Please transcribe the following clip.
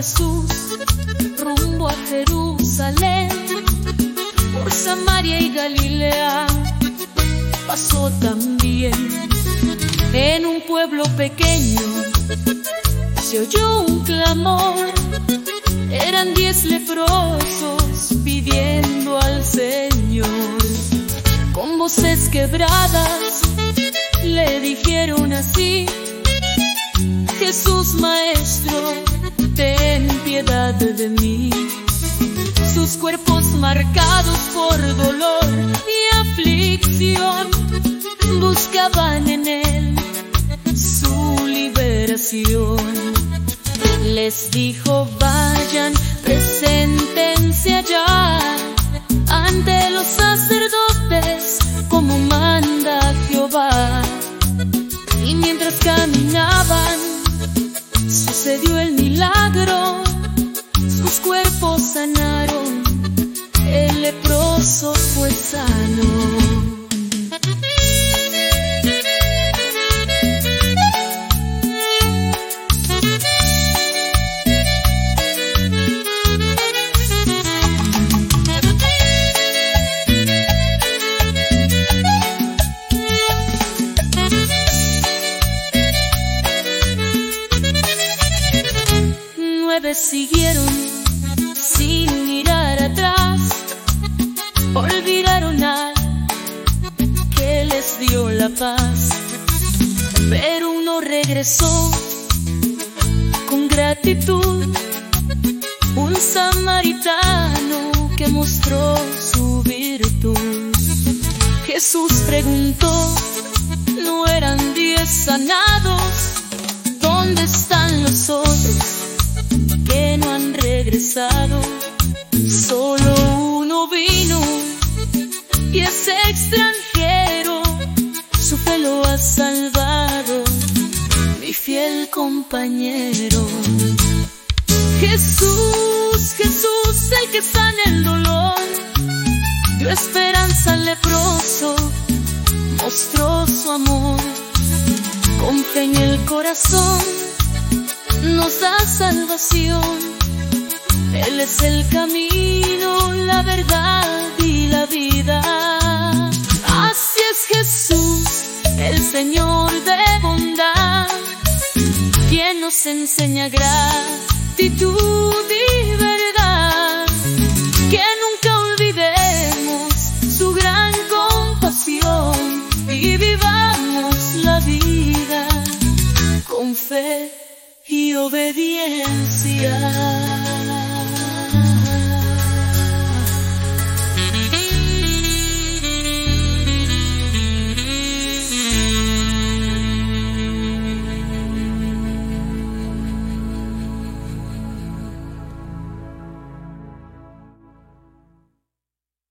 Jesús rumbo a Jerusalén, por Samaria y Galilea pasó también. En un pueblo pequeño se oyó un clamor, eran 10 leprosos pidiendo al Señor. Con voces quebradas le dijeron así: Jesús Maestro, ten piedad de mí. Sus cuerpos marcados por dolor y aflicción buscaban en él su liberación. Les dijo: vayan, preséntense allá ante los sacerdotes como manda Jehová. Y mientras caminaban sucedió el milagro, sus cuerpos sanaron, el leproso fue sano. 9 siguieron sin mirar atrás, olvidaron al que les dio la paz. Pero uno regresó con gratitud, un samaritano que mostró su virtud. Jesús preguntó: ¿no eran 10 sanados? ¿Dónde están los otros que no han regresado? Solo uno vino y es extranjero, su fe lo ha salvado, mi fiel compañero. Jesús, Jesús, el que sana el dolor, dio esperanza al leproso, mostró su amor. Con fe en el corazón nos da salvación. Él es el camino, la verdad y la vida. Así es Jesús, el Señor de bondad, quien nos enseña gratitud y verdad. Que nunca olvidemos su gran compasión y vivamos la vida con fe y obediencia.